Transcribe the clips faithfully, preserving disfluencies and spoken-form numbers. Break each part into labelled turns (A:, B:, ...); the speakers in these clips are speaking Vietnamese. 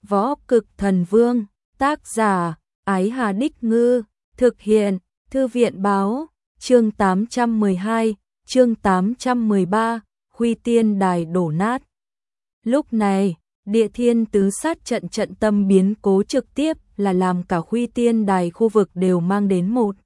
A: Võ Cực Thần Vương, tác giả, Ái Hà Đích Ngư, thực hiện, Thư viện Báo, chương tám trăm mười hai, chương tám trăm mười ba, Huy Tiên Đài đổ nát. Lúc này, Địa Thiên Tứ Sát trận trận tâm biến cố trực tiếp là làm cả Huy Tiên Đài khu vực đều mang đến một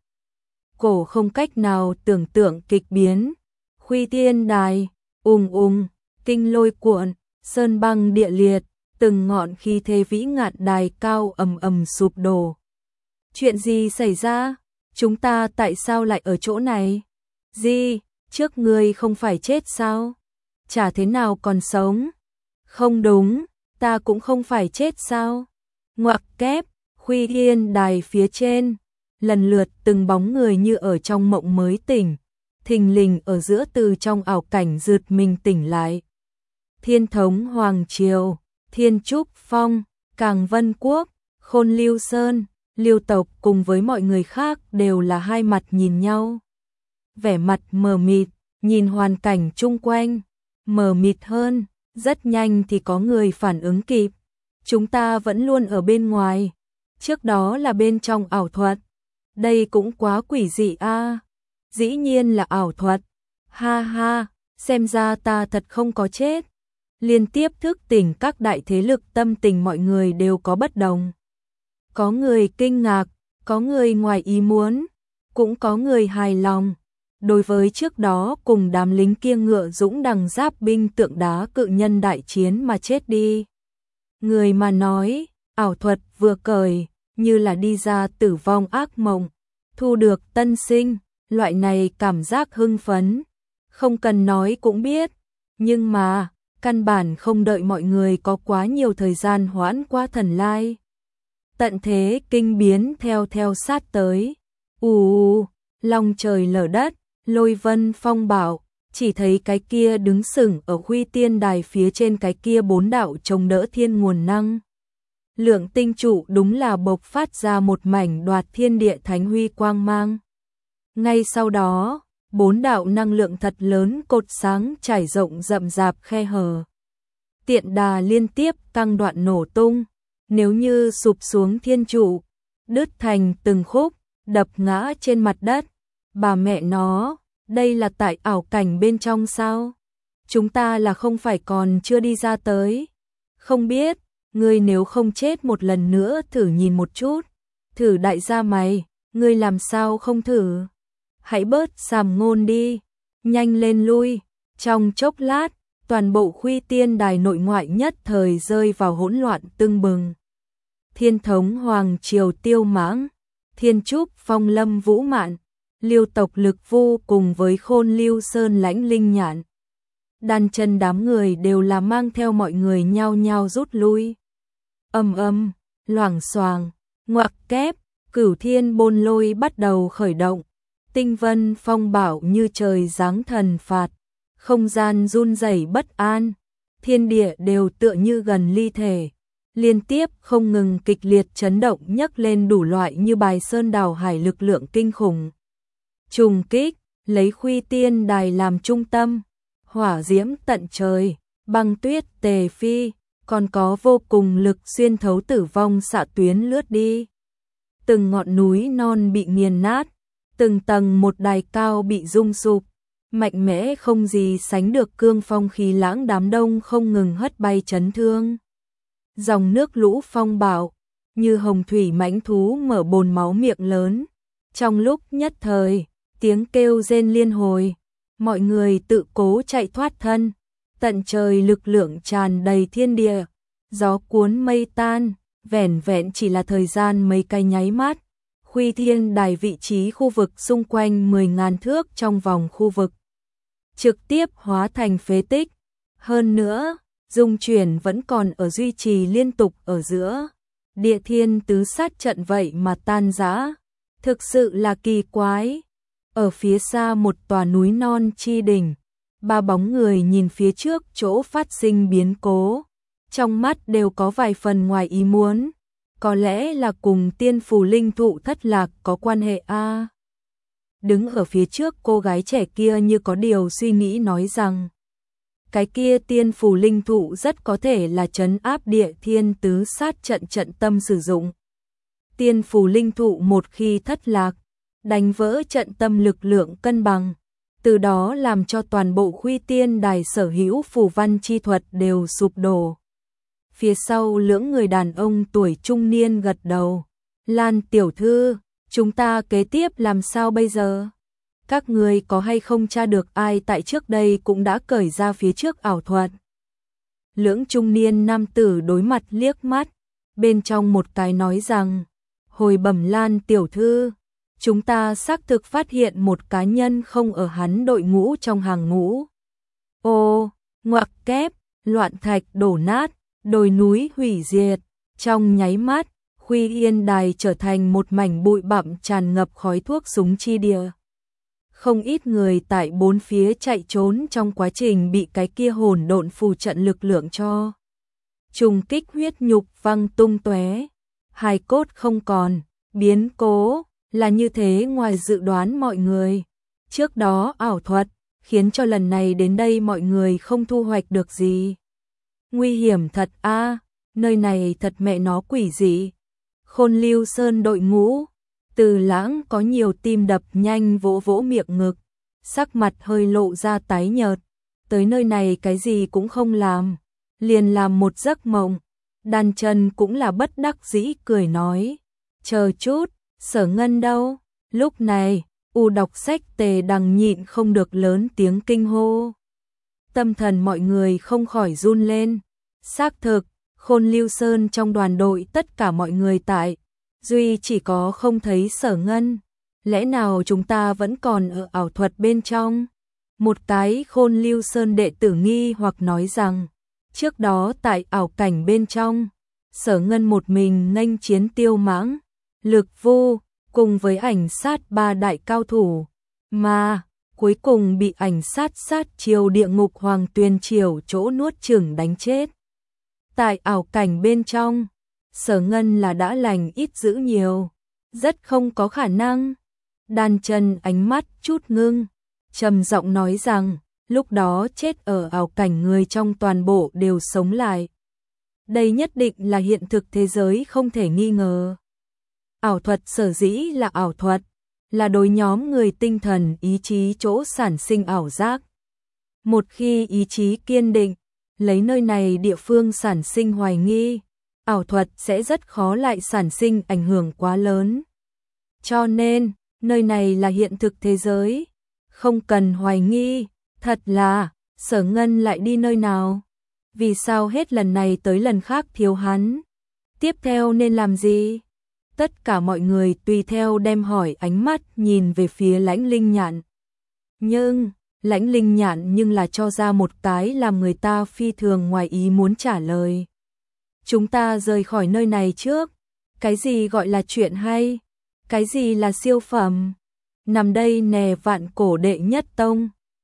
A: cổ không cách nào tưởng tượng kịch biến. Huy Tiên Đài, ùng ùng, kinh lôi cuộn, sơn băng địa liệt, từng ngọn khí thế vĩ ngạn đài cao ầm ầm sụp đổ. Chuyện gì xảy ra? Chúng ta tại sao lại ở chỗ này? Gì? Trước ngươi không phải chết sao? Chả thế nào còn sống? Không đúng, ta cũng không phải chết sao? Ngoặc kép, Huy Tiên Đài phía trên, lần lượt từng bóng người như ở trong mộng mới tỉnh, thình lình ở giữa từ trong ảo cảnh rượt mình tỉnh lại. Thiên Thống Hoàng Triều, Thiên Trúc Phong, Càng Vân Quốc, Khôn Lưu Sơn, Lưu tộc cùng với mọi người khác đều là hai mặt nhìn nhau. Vẻ mặt mờ mịt, nhìn hoàn cảnh chung quanh, mờ mịt hơn, rất nhanh thì có người phản ứng kịp. Chúng ta vẫn luôn ở bên ngoài, trước đó là bên trong ảo thuật. Đây cũng quá quỷ dị a. À. Dĩ nhiên là ảo thuật. Ha ha, xem ra ta thật không có chết. Liên tiếp thức tỉnh các đại thế lực, tâm tình mọi người đều có bất đồng. Có người kinh ngạc, có người ngoài ý muốn, cũng có người hài lòng. Đối với trước đó cùng đám lính kia ngựa dũng đằng giáp binh tượng đá cự nhân đại chiến mà chết đi. Người mà nói, ảo thuật vừa cởi, như là đi ra tử vong ác mộng, thu được tân sinh, loại này cảm giác hưng phấn. Không cần nói cũng biết, nhưng mà, căn bản không đợi mọi người có quá nhiều thời gian hoãn qua thần lai. Tận thế kinh biến theo theo sát tới. Ù ù, long trời lở đất, lôi vân phong bạo, chỉ thấy cái kia đứng sừng ở Huy Tiên Đài phía trên cái kia bốn đạo chống đỡ thiên nguồn năng. Lượng tinh trụ đúng là bộc phát ra một mảnh đoạt thiên địa thánh huy quang mang. Ngay sau đó, bốn đạo năng lượng thật lớn cột sáng trải rộng rậm rạp khe hở. Tiện đà liên tiếp căng đoạn nổ tung, nếu như sụp xuống thiên trụ, đứt thành từng khúc, đập ngã trên mặt đất. Bà mẹ nó, đây là tại ảo cảnh bên trong sao? Chúng ta là không phải còn chưa đi ra tới? Không biết, ngươi nếu không chết một lần nữa thử nhìn một chút. Thử đại gia mày, ngươi làm sao không thử? Hãy bớt sàm ngôn đi, nhanh lên lui. Trong chốc lát, toàn bộ Huy Tiên Đài nội ngoại nhất thời rơi vào hỗn loạn tưng bừng. Thiên Thống Hoàng Triều Tiêu Mãng, Thiên Trúc Phong Lâm Vũ Mạn, Lưu tộc Lực Vu cùng với Khôn Lưu Sơn Lãnh Linh Nhạn. Đan chân đám người đều là mang theo mọi người nhao nhao rút lui. Âm âm, loảng xoàng, ngoặc kép, Cửu Thiên Bôn Lôi bắt đầu khởi động. Tinh vân phong bạo như trời giáng thần phạt, không gian run rẩy bất an, thiên địa đều tựa như gần ly thể, liên tiếp không ngừng kịch liệt chấn động nhấc lên đủ loại như bài sơn đảo hải lực lượng kinh khủng. Trùng kích, lấy Huy Tiên Đài làm trung tâm, hỏa diễm tận trời, băng tuyết tề phi, còn có vô cùng lực xuyên thấu tử vong xạ tuyến lướt đi. Từng ngọn núi non bị nghiền nát, từng tầng một đài cao bị rung sụp, mạnh mẽ không gì sánh được cương phong khí lãng đám đông không ngừng hất bay chấn thương. Dòng nước lũ phong bạo, như hồng thủy mãnh thú mở bồn máu miệng lớn. Trong lúc nhất thời, tiếng kêu rên liên hồi, mọi người tự cố chạy thoát thân. Tận trời lực lượng tràn đầy thiên địa, gió cuốn mây tan, vẻn vẹn chỉ là thời gian mấy cái nháy mắt. Huy Tiên Đài vị trí khu vực xung quanh mười ngàn thước trong vòng khu vực trực tiếp hóa thành phế tích. Hơn nữa, dung chuyển vẫn còn ở duy trì liên tục ở giữa. Địa Thiên Tứ Sát trận vậy mà tan rã, thực sự là kỳ quái. Ở phía xa một tòa núi non chi đỉnh, ba bóng người nhìn phía trước chỗ phát sinh biến cố, trong mắt đều có vài phần ngoài ý muốn. Có lẽ là cùng tiên phù linh thụ thất lạc có quan hệ a. À. Đứng ở phía trước cô gái trẻ kia như có điều suy nghĩ nói rằng, cái kia tiên phù linh thụ rất có thể là trấn áp địa thiên tứ sát trận trận tâm sử dụng. Tiên phù linh thụ một khi thất lạc, đánh vỡ trận tâm lực lượng cân bằng, từ đó làm cho toàn bộ Khuy Tiên Đài sở hữu phù văn chi thuật đều sụp đổ. Phía sau lưỡng người đàn ông tuổi trung niên gật đầu. Lan tiểu thư, chúng ta kế tiếp làm sao bây giờ? Các người có hay không tra được ai tại trước đây cũng đã cởi ra phía trước ảo thuật? Lưỡng trung niên nam tử đối mặt liếc mắt, bên trong một cái nói rằng, hồi bẩm Lan tiểu thư, chúng ta xác thực phát hiện một cá nhân không ở hắn đội ngũ trong hàng ngũ. Ô, ngoặc kép, loạn thạch đổ nát, đồi núi hủy diệt, trong nháy mắt, Khuy Yên Đài trở thành một mảnh bụi bặm tràn ngập khói thuốc súng chi địa. Không ít người tại bốn phía chạy trốn trong quá trình bị cái kia hỗn độn phù trận lực lượng cho trùng kích, huyết nhục văng tung tóe, hài cốt không còn. Biến cố là như thế ngoài dự đoán mọi người. Trước đó ảo thuật khiến cho lần này đến đây mọi người không thu hoạch được gì. Nguy hiểm thật a, nơi này thật mẹ nó quỷ dị. Khôn Lưu Sơn đội ngũ, Từ Lãng có nhiều tim đập nhanh vỗ vỗ miệng ngực, sắc mặt hơi lộ ra tái nhợt. Tới nơi này cái gì cũng không làm, liền làm một giấc mộng. Đan Chân cũng là bất đắc dĩ cười nói, chờ chút, Sở Ngân đâu? Lúc này, U đọc sách Tề Đằng nhịn không được lớn tiếng kinh hô. Tâm thần mọi người không khỏi run lên. Xác thực, Khôn Lưu Sơn trong đoàn đội tất cả mọi người tại, duy chỉ có không thấy Sở Ngân. Lẽ nào chúng ta vẫn còn ở ảo thuật bên trong? Một cái Khôn Lưu Sơn đệ tử nghi hoặc nói rằng, trước đó tại ảo cảnh bên trong, Sở Ngân một mình nghênh chiến Tiêu Mãng, Lực Vu cùng với Ảnh Sát ba đại cao thủ, mà cuối cùng bị Ảnh Sát sát chiêu địa ngục hoàng tuyền triều chỗ nuốt chửng đánh chết. Tại ảo cảnh bên trong, Sở Ngân là đã lành ít dữ nhiều, rất không có khả năng. Đan Chân ánh mắt chút ngưng, trầm giọng nói rằng, lúc đó chết ở ảo cảnh người trong toàn bộ đều sống lại. Đây nhất định là hiện thực thế giới không thể nghi ngờ. Ảo thuật sở dĩ là ảo thuật, là đối nhóm người tinh thần ý chí chỗ sản sinh ảo giác. Một khi ý chí kiên định, lấy nơi này địa phương sản sinh hoài nghi, ảo thuật sẽ rất khó lại sản sinh ảnh hưởng quá lớn. Cho nên, nơi này là hiện thực thế giới, không cần hoài nghi. Thật là, Sở Ngân lại đi nơi nào? Vì sao hết lần này tới lần khác thiếu hắn? Tiếp theo nên làm gì? Tất cả mọi người tùy theo đem hỏi ánh mắt nhìn về phía Lãnh Linh Nhạn. Nhưng, Lãnh Linh Nhạn nhưng là cho ra một cái làm người ta phi thường ngoài ý muốn trả lời. Chúng ta rời khỏi nơi này trước. Cái gì gọi là chuyện hay? Cái gì là siêu phẩm? Nằm đây nè vạn cổ đệ nhất tông.